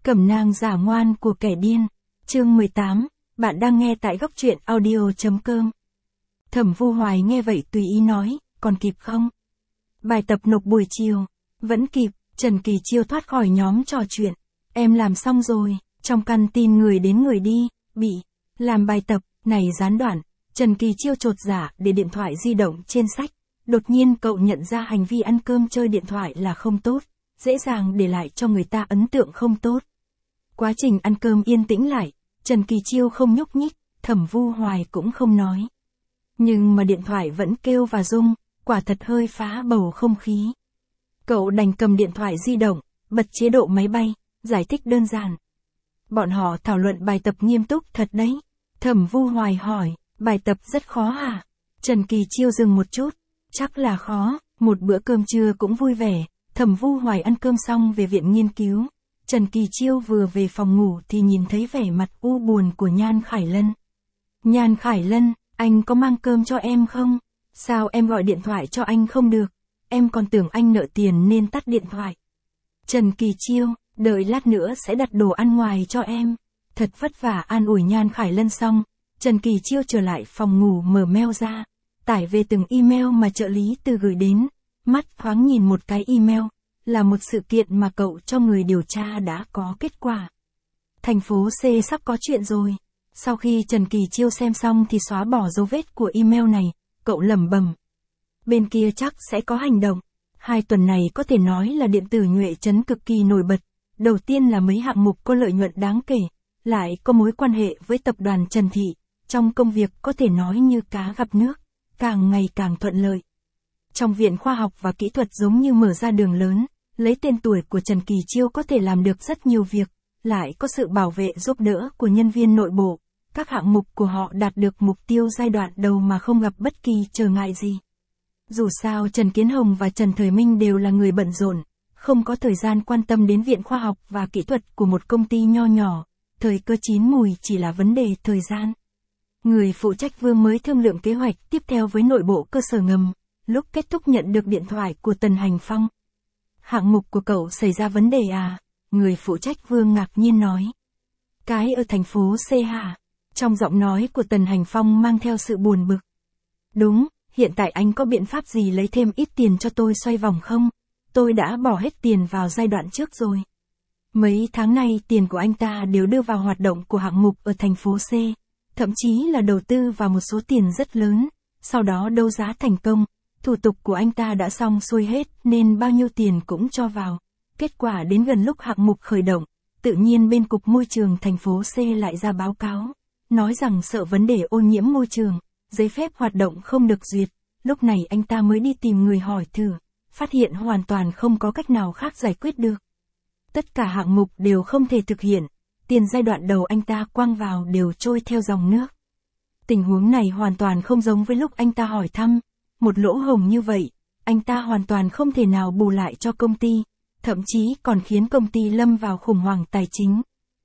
Cẩm nang giả ngoan của kẻ điên. Chương 18, bạn đang nghe tại góc truyện audio.com. Thẩm Vu Hoài nghe vậy tùy ý nói, còn kịp không? Bài tập nộp buổi chiều. Vẫn kịp, Trần Kỳ Chiêu thoát khỏi nhóm trò chuyện. Em làm xong rồi, trong căn tin người đến người đi, bị làm bài tập, này gián đoạn. Trần Kỳ Chiêu chột dạ để điện thoại di động trên sách. Đột nhiên cậu nhận ra hành vi ăn cơm chơi điện thoại là không tốt, dễ dàng để lại cho người ta ấn tượng không tốt. Quá trình ăn cơm yên tĩnh lại, Trần Kỳ Chiêu không nhúc nhích, Thẩm Vu Hoài cũng không nói. Nhưng mà điện thoại vẫn kêu và rung, quả thật hơi phá bầu không khí. Cậu đành cầm điện thoại di động, bật chế độ máy bay, giải thích đơn giản. Bọn họ thảo luận bài tập nghiêm túc thật đấy. Thẩm Vu Hoài hỏi, bài tập rất khó hả? Trần Kỳ Chiêu dừng một chút, chắc là khó. Một bữa cơm trưa cũng vui vẻ, Thẩm Vu Hoài ăn cơm xong về viện nghiên cứu. Trần Kỳ Chiêu vừa về phòng ngủ thì nhìn thấy vẻ mặt u buồn của Nhan Khải Lân. Nhan Khải Lân, anh có mang cơm cho em không? Sao em gọi điện thoại cho anh không được? Em còn tưởng anh nợ tiền nên tắt điện thoại. Trần Kỳ Chiêu, đợi lát nữa sẽ đặt đồ ăn ngoài cho em. Thật vất vả an ủi Nhan Khải Lân xong, Trần Kỳ Chiêu trở lại phòng ngủ mở mail ra, tải về từng email mà trợ lý từ gửi đến, mắt thoáng nhìn một cái email, là một sự kiện mà cậu cho người điều tra đã có kết quả. Thành phố C sắp có chuyện rồi. Sau khi Trần Kỳ Chiêu xem xong thì xóa bỏ dấu vết của email này, cậu lẩm bẩm. Bên kia chắc sẽ có hành động. 2 tuần này có thể nói là điện tử Nhuệ Trấn cực kỳ nổi bật. Đầu tiên là mấy hạng mục có lợi nhuận đáng kể, lại có mối quan hệ với tập đoàn Trần Thị, trong công việc có thể nói như cá gặp nước, càng ngày càng thuận lợi. Trong Viện Khoa học và Kỹ thuật giống như mở ra đường lớn, lấy tên tuổi của Trần Kỳ Chiêu có thể làm được rất nhiều việc, lại có sự bảo vệ giúp đỡ của nhân viên nội bộ, các hạng mục của họ đạt được mục tiêu giai đoạn đầu mà không gặp bất kỳ trở ngại gì. Dù sao Trần Kiến Hồng và Trần Thời Minh đều là người bận rộn, không có thời gian quan tâm đến Viện Khoa học và Kỹ thuật của một công ty nho nhỏ, thời cơ chín mùi chỉ là vấn đề thời gian. Người phụ trách Vương mới thương lượng kế hoạch tiếp theo với nội bộ cơ sở ngầm, lúc kết thúc nhận được điện thoại của Tần Hành Phong. Hạng mục của cậu xảy ra vấn đề à? Người phụ trách Vương ngạc nhiên nói. Cái ở thành phố C hả? Trong giọng nói của Tần Hành Phong mang theo sự buồn bực. Đúng, hiện tại anh có biện pháp gì lấy thêm ít tiền cho tôi xoay vòng không? Tôi đã bỏ hết tiền vào giai đoạn trước rồi. Mấy tháng nay tiền của anh ta đều đưa vào hoạt động của hạng mục ở thành phố C, thậm chí là đầu tư vào một số tiền rất lớn, sau đó đấu giá thành công, thủ tục của anh ta đã xong xuôi hết nên bao nhiêu tiền cũng cho vào. Kết quả đến gần lúc hạng mục khởi động, tự nhiên bên Cục Môi trường thành phố C lại ra báo cáo, nói rằng sợ vấn đề ô nhiễm môi trường, giấy phép hoạt động không được duyệt. Lúc này anh ta mới đi tìm người hỏi thử, phát hiện hoàn toàn không có cách nào khác giải quyết được. Tất cả hạng mục đều không thể thực hiện, tiền giai đoạn đầu anh ta quăng vào đều trôi theo dòng nước. Tình huống này hoàn toàn không giống với lúc anh ta hỏi thăm, một lỗ hổng như vậy, anh ta hoàn toàn không thể nào bù lại cho công ty, thậm chí còn khiến công ty lâm vào khủng hoảng tài chính.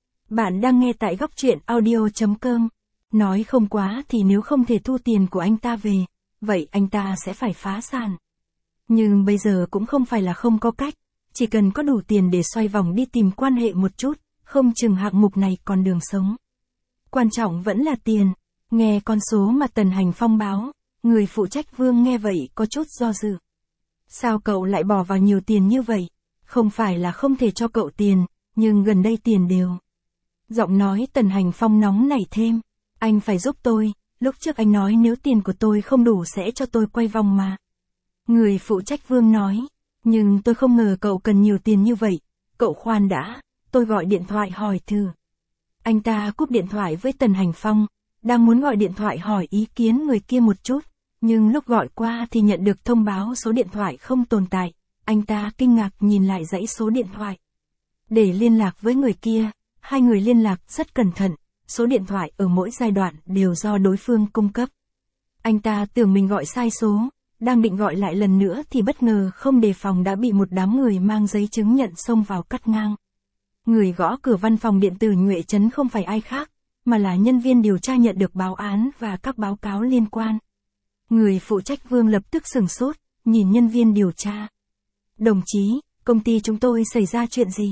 Bạn đang nghe tại góc truyện audio.com. Nói không quá thì nếu không thể thu tiền của anh ta về, vậy anh ta sẽ phải phá sản. Nhưng bây giờ cũng không phải là không có cách, chỉ cần có đủ tiền để xoay vòng đi tìm quan hệ một chút, không chừng hạng mục này còn đường sống. Quan trọng vẫn là tiền. Nghe con số mà Tần Hành Phong báo, người phụ trách Vương nghe vậy có chút do dự. Sao cậu lại bỏ vào nhiều tiền như vậy? Không phải là không thể cho cậu tiền, nhưng gần đây tiền đều. Giọng nói Tần Hành Phong nóng nảy thêm. Anh phải giúp tôi, lúc trước anh nói nếu tiền của tôi không đủ sẽ cho tôi quay vòng mà. Người phụ trách Vương nói, nhưng tôi không ngờ cậu cần nhiều tiền như vậy. Cậu khoan đã, tôi gọi điện thoại hỏi thử. Anh ta cúp điện thoại với Tần Hành Phong, đang muốn gọi điện thoại hỏi ý kiến người kia một chút, nhưng lúc gọi qua thì nhận được thông báo số điện thoại không tồn tại. Anh ta kinh ngạc nhìn lại dãy số điện thoại. Để liên lạc với người kia, 2 người liên lạc rất cẩn thận, số điện thoại ở mỗi giai đoạn đều do đối phương cung cấp. Anh ta tưởng mình gọi sai số, đang định gọi lại lần nữa thì bất ngờ không đề phòng đã bị một đám người mang giấy chứng nhận xông vào cắt ngang. Người gõ cửa văn phòng điện tử Nhuệ Trấn không phải ai khác, mà là nhân viên điều tra nhận được báo án và các báo cáo liên quan. Người phụ trách Vương lập tức sửng sốt, nhìn nhân viên điều tra. Đồng chí, công ty chúng tôi xảy ra chuyện gì?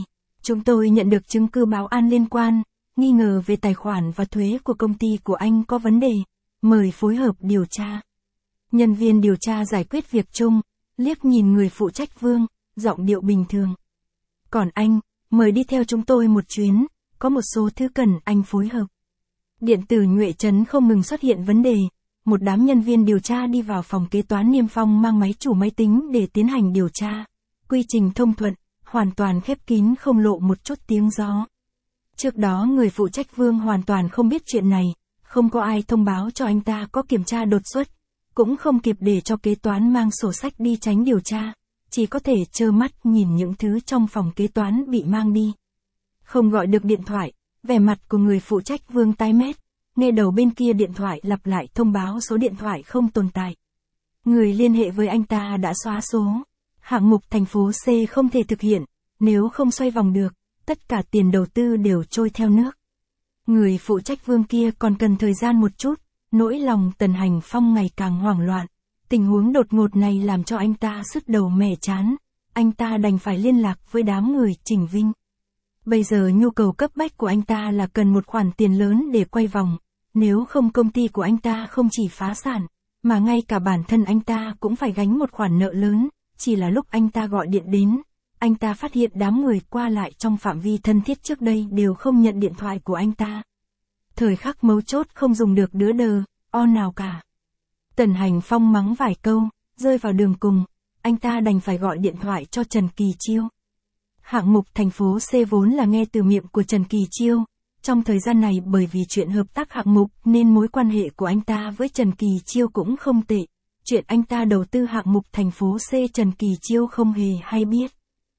Chúng tôi nhận được chứng cứ báo an liên quan, nghi ngờ về tài khoản và thuế của công ty của anh có vấn đề, mời phối hợp điều tra. Nhân viên điều tra giải quyết việc chung, liếc nhìn người phụ trách Vương, giọng điệu bình thường. Còn anh, mời đi theo chúng tôi một chuyến, có một số thứ cần anh phối hợp. Điện tử Nhuệ Trấn không ngừng xuất hiện vấn đề, một đám nhân viên điều tra đi vào phòng kế toán Niêm Phong mang máy chủ máy tính để tiến hành điều tra. Quy trình thông thuận, hoàn toàn khép kín không lộ một chút tiếng gió. Trước đó người phụ trách Vương hoàn toàn không biết chuyện này, không có ai thông báo cho anh ta có kiểm tra đột xuất, cũng không kịp để cho kế toán mang sổ sách đi tránh điều tra, chỉ có thể trơ mắt nhìn những thứ trong phòng kế toán bị mang đi. Không gọi được điện thoại, vẻ mặt của người phụ trách Vương tái mét, nghe đầu bên kia điện thoại lặp lại thông báo số điện thoại không tồn tại. Người liên hệ với anh ta đã xóa số. Hạng mục thành phố C không thể thực hiện, nếu không xoay vòng được, tất cả tiền đầu tư đều trôi theo nước. Người phụ trách Vương kia còn cần thời gian một chút, nỗi lòng Tần Hành Phong ngày càng hoảng loạn. Tình huống đột ngột này làm cho anh ta sứt đầu mẻ chán, anh ta đành phải liên lạc với đám người Trình Vinh. Bây giờ nhu cầu cấp bách của anh ta là cần một khoản tiền lớn để quay vòng, nếu không công ty của anh ta không chỉ phá sản, mà ngay cả bản thân anh ta cũng phải gánh một khoản nợ lớn. Chỉ là lúc anh ta gọi điện đến, anh ta phát hiện đám người qua lại trong phạm vi thân thiết trước đây đều không nhận điện thoại của anh ta. Thời khắc mấu chốt không dùng được đứa đờ, nào cả. Tần Hành Phong mắng vài câu, rơi vào đường cùng, anh ta đành phải gọi điện thoại cho Trần Kỳ Chiêu. Hạng mục thành phố C vốn là nghe từ miệng của Trần Kỳ Chiêu, trong thời gian này bởi vì chuyện hợp tác hạng mục nên mối quan hệ của anh ta với Trần Kỳ Chiêu cũng không tệ. Chuyện anh ta đầu tư hạng mục thành phố C Trần Kỳ Chiêu không hề hay biết.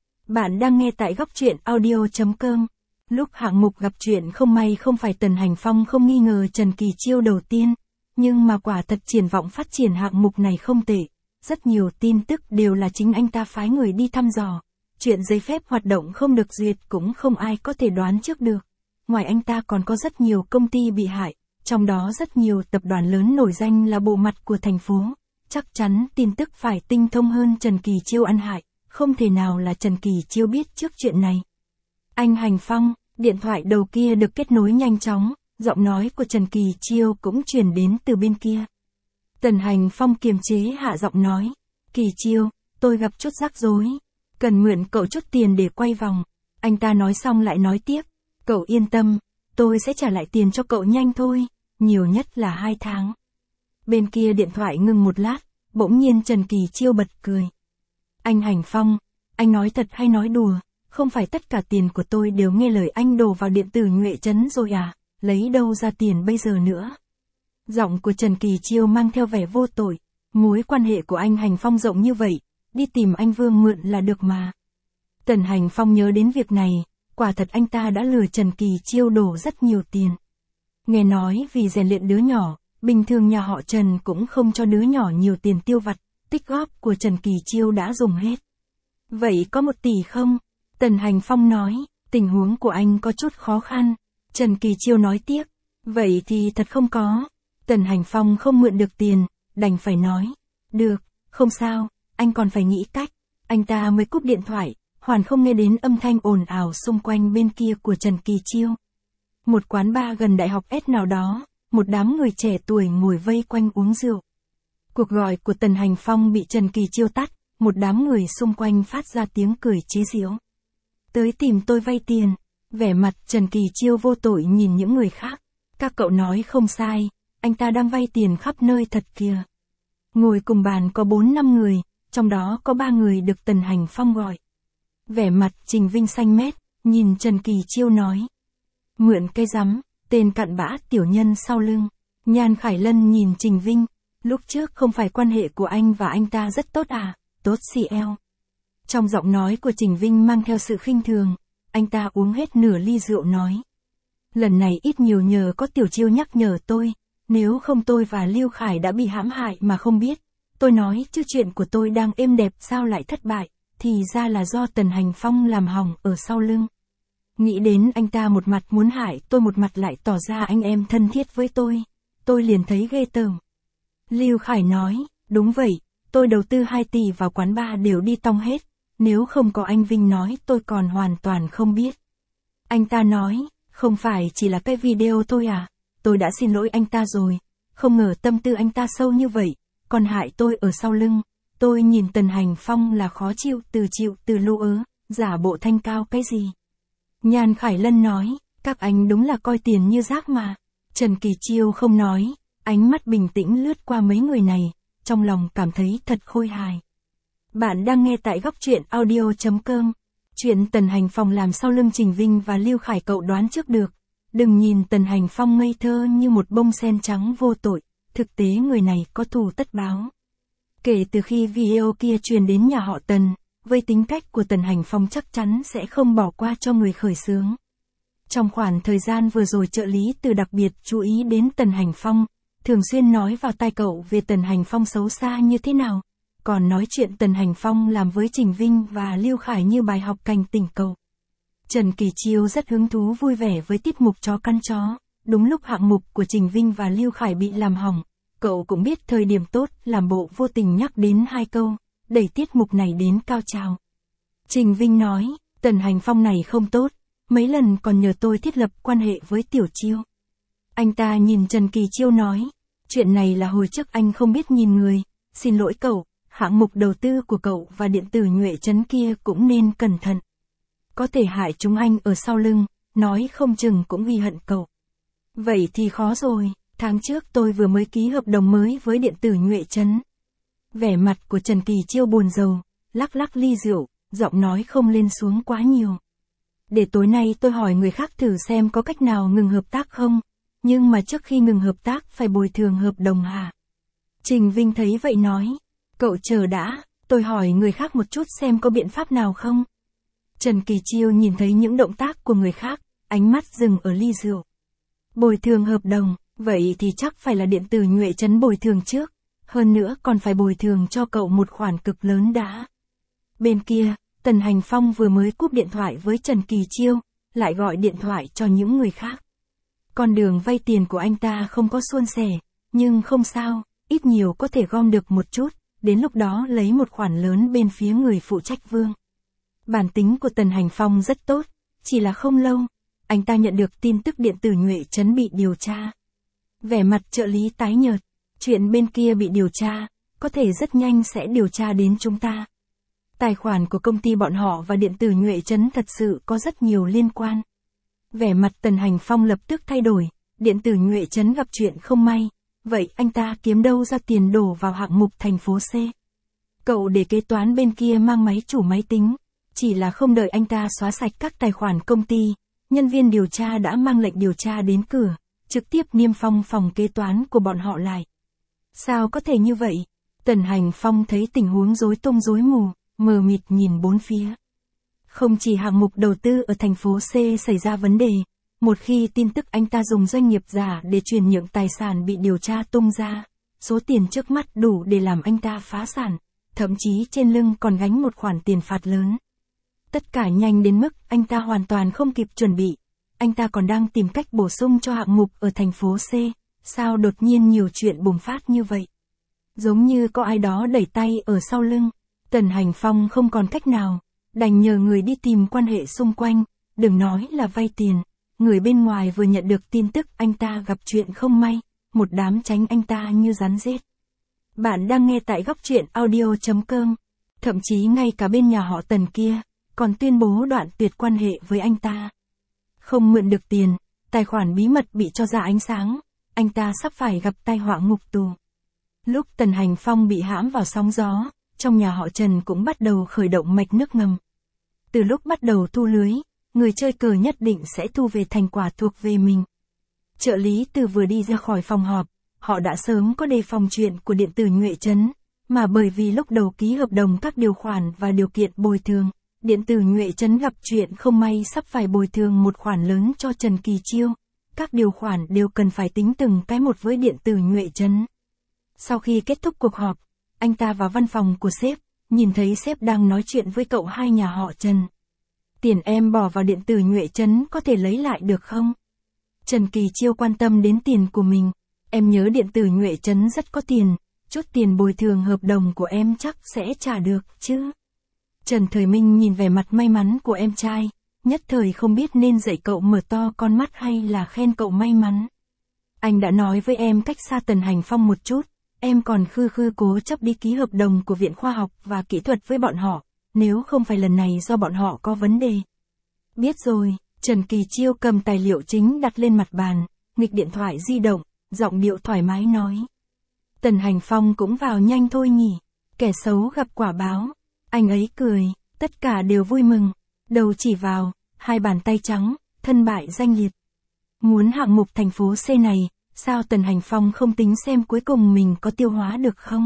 Bạn đang nghe tại góc truyện audio.com. Lúc hạng mục gặp chuyện không may không phải Tần Hành Phong không nghi ngờ Trần Kỳ Chiêu đầu tiên, nhưng mà quả thật triển vọng phát triển hạng mục này không tệ. Rất nhiều tin tức đều là chính anh ta phái người đi thăm dò. Chuyện giấy phép hoạt động không được duyệt cũng không ai có thể đoán trước được. Ngoài anh ta còn có rất nhiều công ty bị hại, trong đó rất nhiều tập đoàn lớn nổi danh là bộ mặt của thành phố. Chắc chắn tin tức phải tinh thông hơn Trần Kỳ Chiêu ăn hại, không thể nào là Trần Kỳ Chiêu biết trước chuyện này. Anh Hành Phong, điện thoại đầu kia được kết nối nhanh chóng, giọng nói của Trần Kỳ Chiêu cũng truyền đến từ bên kia. Tần Hành Phong kiềm chế hạ giọng nói, Kỳ Chiêu, tôi gặp chút rắc rối, cần mượn cậu chút tiền để quay vòng. Anh ta nói xong lại nói tiếp, cậu yên tâm, tôi sẽ trả lại tiền cho cậu nhanh thôi, nhiều nhất là 2 tháng. Bên kia điện thoại ngừng một lát, bỗng nhiên Trần Kỳ Chiêu bật cười. Anh Hành Phong, anh nói thật hay nói đùa, không phải tất cả tiền của tôi đều nghe lời anh đổ vào điện tử Nhuệ Trấn rồi à, lấy đâu ra tiền bây giờ nữa. Giọng của Trần Kỳ Chiêu mang theo vẻ vô tội, mối quan hệ của anh Hành Phong rộng như vậy, đi tìm anh Vương mượn là được mà. Tần Hành Phong nhớ đến việc này, quả thật anh ta đã lừa Trần Kỳ Chiêu đổ rất nhiều tiền. Nghe nói vì rèn luyện đứa nhỏ, bình thường nhà họ Trần cũng không cho đứa nhỏ nhiều tiền tiêu vặt, tích góp của Trần Kỳ Chiêu đã dùng hết. Vậy có 1 tỷ không? Tần Hành Phong nói, tình huống của anh có chút khó khăn. Trần Kỳ Chiêu nói tiếp, vậy thì thật không có. Tần Hành Phong không mượn được tiền, đành phải nói, được, không sao, anh còn phải nghĩ cách. Anh ta mới cúp điện thoại, hoàn không nghe đến âm thanh ồn ào xung quanh bên kia của Trần Kỳ Chiêu. Một quán bar gần đại học S nào đó, một đám người trẻ tuổi ngồi vây quanh uống rượu. Cuộc gọi của Tần Hành Phong bị Trần Kỳ Chiêu tắt, một đám người xung quanh phát ra tiếng cười chế giễu. Tới tìm tôi vay tiền, vẻ mặt Trần Kỳ Chiêu vô tội nhìn những người khác. Các cậu nói không sai, anh ta đang vay tiền khắp nơi thật kìa. Ngồi cùng bàn có 4-5 người, trong đó có 3 người được Tần Hành Phong gọi. Vẻ mặt Trình Vinh xanh mét, nhìn Trần Kỳ Chiêu nói. Mượn cái rắm, tên cặn bã tiểu nhân sau lưng. Nhan Khải Lân nhìn Trình Vinh, lúc trước không phải quan hệ của anh và anh ta rất tốt à, tốt CL. Trong giọng nói của Trình Vinh mang theo sự khinh thường, anh ta uống hết nửa ly rượu nói. Lần này ít nhiều nhờ có Tiểu Chiêu nhắc nhở tôi, nếu không tôi và Lưu Khải đã bị hãm hại mà không biết. Tôi nói chứ chuyện của tôi đang êm đẹp sao lại thất bại, thì ra là do Tần Hành Phong làm hỏng ở sau lưng. Nghĩ đến anh ta một mặt muốn hại tôi một mặt lại tỏ ra anh em thân thiết với tôi liền thấy ghê tởm. Lưu Khải nói, đúng vậy, tôi đầu tư 2 tỷ vào quán bar đều đi tong hết, nếu không có anh Vinh nói tôi còn hoàn toàn không biết. Anh ta nói, không phải chỉ là cái video thôi à, tôi đã xin lỗi anh ta rồi, không ngờ tâm tư anh ta sâu như vậy, còn hại tôi ở sau lưng. Tôi nhìn Tần Hành Phong là khó chịu từ lu ớ, giả bộ thanh cao cái gì. Nhan Khải Lân nói, các anh đúng là coi tiền như rác mà. Trần Kỳ Chiêu không nói, ánh mắt bình tĩnh lướt qua mấy người này, trong lòng cảm thấy thật khôi hài. Bạn đang nghe tại góc truyện audio.com. Chuyện Tần Hành Phong làm sau lưng Trình Vinh và Lưu Khải cậu đoán trước được. Đừng nhìn Tần Hành Phong ngây thơ như một bông sen trắng vô tội, thực tế người này có thù tất báo. Kể từ khi video kia truyền đến nhà họ Tần, với tính cách của Tần Hành Phong chắc chắn sẽ không bỏ qua cho người khởi xướng. Trong khoảng thời gian vừa rồi trợ lý Từ đặc biệt chú ý đến Tần Hành Phong, thường xuyên nói vào tai cậu về Tần Hành Phong xấu xa như thế nào, còn nói chuyện Tần Hành Phong làm với Trình Vinh và Lưu Khải như bài học cảnh tỉnh cậu. Trần Kỳ Chiêu rất hứng thú vui vẻ với tiết mục chó căn chó, đúng lúc hạng mục của Trình Vinh và Lưu Khải bị làm hỏng, cậu cũng biết thời điểm tốt, làm bộ vô tình nhắc đến 2 câu, đẩy tiết mục này đến cao trào. Trình Vinh nói, Tần Hành Phong này không tốt, mấy lần còn nhờ tôi thiết lập quan hệ với Tiểu Chiêu. Anh ta nhìn Trần Kỳ Chiêu nói, chuyện này là hồi trước anh không biết nhìn người, xin lỗi cậu, hạng mục đầu tư của cậu và điện tử Nhuệ Trấn kia cũng nên cẩn thận. Có thể hại chúng anh ở sau lưng, nói không chừng cũng ghi hận cậu. Vậy thì khó rồi, tháng trước tôi vừa mới ký hợp đồng mới với điện tử Nhuệ Trấn. Vẻ mặt của Trần Kỳ Chiêu buồn rầu, lắc lắc ly rượu, giọng nói không lên xuống quá nhiều. Để tối nay tôi hỏi người khác thử xem có cách nào ngừng hợp tác không, nhưng mà trước khi ngừng hợp tác phải bồi thường hợp đồng hả? Trình Vinh thấy vậy nói, cậu chờ đã, tôi hỏi người khác một chút xem có biện pháp nào không. Trần Kỳ Chiêu nhìn thấy những động tác của người khác, ánh mắt dừng ở ly rượu. Bồi thường hợp đồng, vậy thì chắc phải là điện tử Nhuệ Trấn bồi thường trước, hơn nữa còn phải bồi thường cho cậu một khoản cực lớn đã. Bên kia, Tần Hành Phong vừa mới cúp điện thoại với Trần Kỳ Chiêu, lại gọi điện thoại cho những người khác. Con đường vay tiền của anh ta không có suôn sẻ, nhưng không sao, ít nhiều có thể gom được một chút, đến lúc đó lấy một khoản lớn bên phía người phụ trách Vương. Bản tính của Tần Hành Phong rất tốt, chỉ là không lâu, anh ta nhận được tin tức điện tử Nhuệ Trấn bị điều tra. Vẻ mặt trợ lý tái nhợt, chuyện bên kia bị điều tra, có thể rất nhanh sẽ điều tra đến chúng ta. Tài khoản của công ty bọn họ và điện tử Nhuệ Trấn thật sự có rất nhiều liên quan. Vẻ mặt Tần Hành Phong lập tức thay đổi, điện tử Nhuệ Trấn gặp chuyện không may, vậy anh ta kiếm đâu ra tiền đổ vào hạng mục thành phố C. Cậu để kế toán bên kia mang máy chủ máy tính, chỉ là không đợi anh ta xóa sạch các tài khoản công ty, nhân viên điều tra đã mang lệnh điều tra đến cửa, trực tiếp niêm phong phòng kế toán của bọn họ lại. Sao có thể như vậy? Tần Hành Phong thấy tình huống rối tung rối mù, mờ mịt nhìn bốn phía. Không chỉ hạng mục đầu tư ở thành phố C xảy ra vấn đề, một khi tin tức anh ta dùng doanh nghiệp giả để chuyển nhượng tài sản bị điều tra tung ra, số tiền trước mắt đủ để làm anh ta phá sản, thậm chí trên lưng còn gánh một khoản tiền phạt lớn. Tất cả nhanh đến mức anh ta hoàn toàn không kịp chuẩn bị, anh ta còn đang tìm cách bổ sung cho hạng mục ở thành phố C, sao đột nhiên nhiều chuyện bùng phát như vậy? Giống như có ai đó đẩy tay ở sau lưng, Tần Hành Phong không còn cách nào, đành nhờ người đi tìm quan hệ xung quanh, đừng nói là vay tiền, người bên ngoài vừa nhận được tin tức anh ta gặp chuyện không may, một đám tránh anh ta như rắn rết. Bạn đang nghe tại góc truyện audio.com, thậm chí ngay cả bên nhà họ Tần kia, còn tuyên bố đoạn tuyệt quan hệ với anh ta. Không mượn được tiền, tài khoản bí mật bị cho ra ánh sáng, anh ta sắp phải gặp tai họa ngục tù. Lúc Tần Hành Phong bị hãm vào sóng gió, trong nhà họ Trần cũng bắt đầu khởi động mạch nước ngầm. Từ lúc bắt đầu thu lưới, người chơi cờ nhất định sẽ thu về thành quả thuộc về mình. Trợ lý Từ vừa đi ra khỏi phòng họp, họ đã sớm có đề phòng chuyện của điện tử Nhuệ Trấn, mà bởi vì lúc đầu ký hợp đồng các điều khoản và điều kiện bồi thường, điện tử Nhuệ Trấn gặp chuyện không may sắp phải bồi thường một khoản lớn cho Trần Kỳ Chiêu. Các điều khoản đều cần phải tính từng cái một với điện tử Nhuệ Trấn. Sau khi kết thúc cuộc họp, anh ta vào văn phòng của sếp, nhìn thấy sếp đang nói chuyện với cậu hai nhà họ Trần. Tiền em bỏ vào điện tử Nhuệ Trấn có thể lấy lại được không? Trần Kỳ Chiêu quan tâm đến tiền của mình. Em nhớ điện tử Nhuệ Trấn rất có tiền, chút tiền bồi thường hợp đồng của em chắc sẽ trả được chứ? Trần Thời Minh nhìn vẻ mặt may mắn của em trai, nhất thời không biết nên dạy cậu mở to con mắt hay là khen cậu may mắn. Anh đã nói với em cách xa Tần Hành Phong một chút, em còn khư cố chấp đi ký hợp đồng của Viện Khoa học và Kỹ thuật với bọn họ, nếu không phải lần này do bọn họ có vấn đề. Biết rồi, Trần Kỳ Chiêu cầm tài liệu chính đặt lên mặt bàn, nghịch điện thoại di động, giọng điệu thoải mái nói. Tần Hành Phong cũng vào nhanh thôi nhỉ, kẻ xấu gặp quả báo. Anh ấy cười, tất cả đều vui mừng, đầu chỉ vào, hai bàn tay trắng, thân bại danh liệt. Muốn hạng mục thành phố C này, sao Tần Hành Phong không tính xem cuối cùng mình có tiêu hóa được không?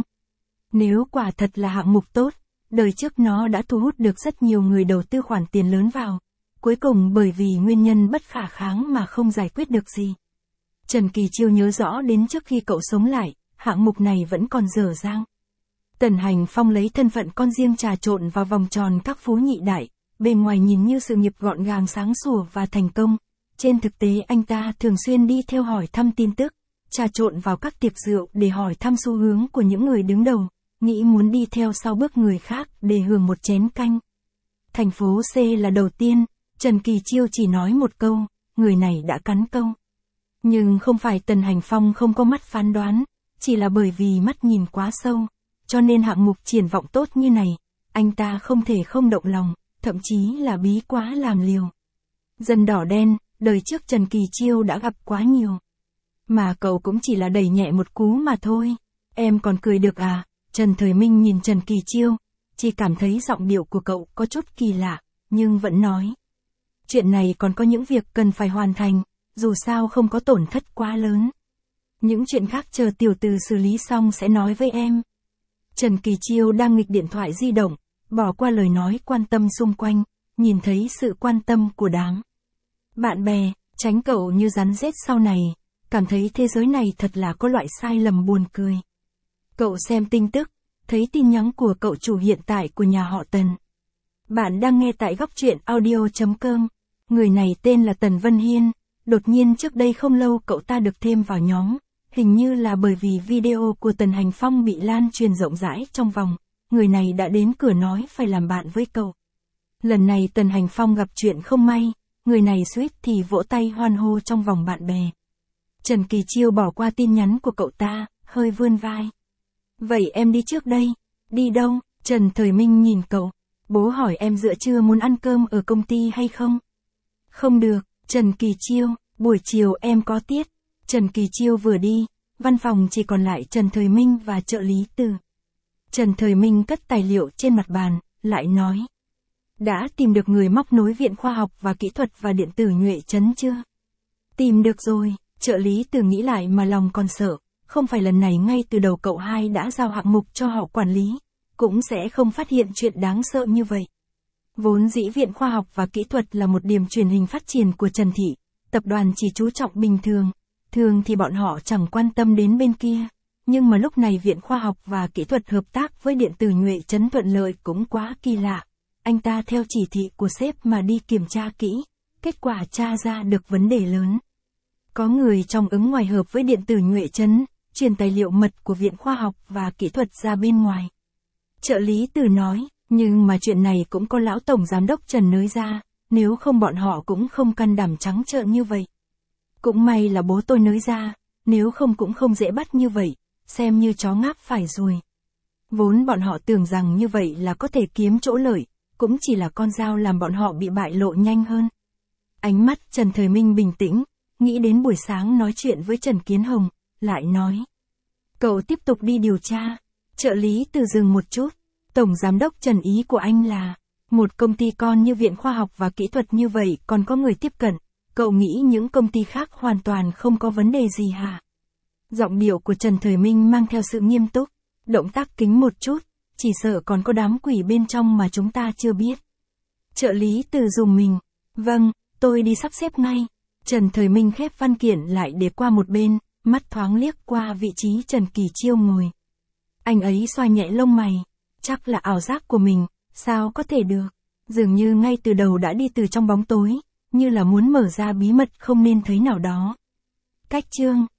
Nếu quả thật là hạng mục tốt, đời trước nó đã thu hút được rất nhiều người đầu tư khoản tiền lớn vào, cuối cùng bởi vì nguyên nhân bất khả kháng mà không giải quyết được gì. Trần Kỳ Chiêu nhớ rõ đến trước khi cậu sống lại, hạng mục này vẫn còn dở dang. Tần Hành Phong lấy thân phận con riêng trà trộn vào vòng tròn các phú nhị đại, bề ngoài nhìn như sự nghiệp gọn gàng sáng sủa và thành công. Trên thực tế anh ta thường xuyên đi theo hỏi thăm tin tức, trà trộn vào các tiệc rượu để hỏi thăm xu hướng của những người đứng đầu, nghĩ muốn đi theo sau bước người khác để hưởng một chén canh. Thành phố C là đầu tiên, Trần Kỳ Chiêu chỉ nói một câu, người này đã cắn câu. Nhưng không phải Tần Hành Phong không có mắt phán đoán, chỉ là bởi vì mắt nhìn quá sâu, cho nên hạng mục triển vọng tốt như này, anh ta không thể không động lòng, thậm chí là bí quá làm liều. Dân đỏ đen, đời trước Trần Kỳ Chiêu đã gặp quá nhiều. Mà cậu cũng chỉ là đẩy nhẹ một cú mà thôi. Em còn cười được à? Trần Thời Minh nhìn Trần Kỳ Chiêu, chỉ cảm thấy giọng điệu của cậu có chút kỳ lạ, nhưng vẫn nói. Chuyện này còn có những việc cần phải hoàn thành, dù sao không có tổn thất quá lớn. Những chuyện khác chờ tiểu từ xử lý xong sẽ nói với em. Trần Kỳ Chiêu đang nghịch điện thoại di động, bỏ qua lời nói quan tâm xung quanh, nhìn thấy sự quan tâm của đám bạn bè, tránh cậu như rắn rết sau này, cảm thấy thế giới này thật là có loại sai lầm buồn cười. Cậu xem tin tức, thấy tin nhắn của cậu chủ hiện tại của nhà họ Tần. Bạn đang nghe tại góc truyện audio.com. Người này tên là Tần Vân Hiên, đột nhiên trước đây không lâu cậu ta được thêm vào nhóm, hình như là bởi vì video của Tần Hành Phong bị lan truyền rộng rãi trong vòng, người này đã đến cửa nói phải làm bạn với cậu. Lần này Tần Hành Phong gặp chuyện không may, người này suýt thì vỗ tay hoan hô trong vòng bạn bè. Trần Kỳ Chiêu bỏ qua tin nhắn của cậu ta, hơi vươn vai. Vậy em đi trước đây. Đi đâu? Trần Thời Minh nhìn cậu. Bố hỏi em giữa trưa muốn ăn cơm ở công ty hay không? Không được, Trần Kỳ Chiêu, buổi chiều em có tiết. Trần Kỳ Chiêu vừa đi, văn phòng chỉ còn lại Trần Thời Minh và trợ lý Từ. Trần Thời Minh cất tài liệu trên mặt bàn, lại nói. Đã tìm được người móc nối Viện Khoa học và Kỹ thuật và Điện tử Nhuệ Trấn chưa? Tìm được rồi, trợ lý Từ nghĩ lại mà lòng còn sợ, không phải lần này ngay từ đầu cậu hai đã giao hạng mục cho họ quản lý, cũng sẽ không phát hiện chuyện đáng sợ như vậy. Vốn dĩ Viện Khoa học và Kỹ thuật là một điểm truyền hình phát triển của Trần Thị, tập đoàn chỉ chú trọng bình thường thì bọn họ chẳng quan tâm đến bên kia, nhưng mà lúc này Viện Khoa học và Kỹ thuật hợp tác với Điện tử Nhuệ Trấn thuận lợi cũng quá kỳ lạ. Anh ta theo chỉ thị của sếp mà đi kiểm tra kỹ, kết quả tra ra được vấn đề lớn. Có người trong ứng ngoài hợp với Điện tử Nhuệ Trấn, truyền tài liệu mật của Viện Khoa học và Kỹ thuật ra bên ngoài. Trợ lý Từ nói, nhưng mà chuyện này cũng có lão tổng giám đốc Trần nới ra, nếu không bọn họ cũng không can đảm trắng trợn như vậy. Cũng may là bố tôi nới ra, nếu không cũng không dễ bắt như vậy, xem như chó ngáp phải rồi. Vốn bọn họ tưởng rằng như vậy là có thể kiếm chỗ lợi, cũng chỉ là con dao làm bọn họ bị bại lộ nhanh hơn. Ánh mắt Trần Thời Minh bình tĩnh, nghĩ đến buổi sáng nói chuyện với Trần Kiến Hồng, lại nói. Cậu tiếp tục đi điều tra. Trợ lý Từ dừng một chút. Tổng giám đốc Trần ý của anh là, một công ty con như Viện Khoa học và Kỹ thuật như vậy còn có người tiếp cận, cậu nghĩ những công ty khác hoàn toàn không có vấn đề gì hả? Giọng điệu của Trần Thời Minh mang theo sự nghiêm túc, động tác kính một chút, chỉ sợ còn có đám quỷ bên trong mà chúng ta chưa biết. Trợ lý Từ dùng mình, vâng, tôi đi sắp xếp ngay. Trần Thời Minh khép văn kiện lại để qua một bên, mắt thoáng liếc qua vị trí Trần Kỳ Chiêu ngồi. Anh ấy xoa nhẹ lông mày, chắc là ảo giác của mình, sao có thể được, dường như ngay từ đầu đã đi từ trong bóng tối, như là muốn mở ra bí mật không nên thấy nào đó. Cách chương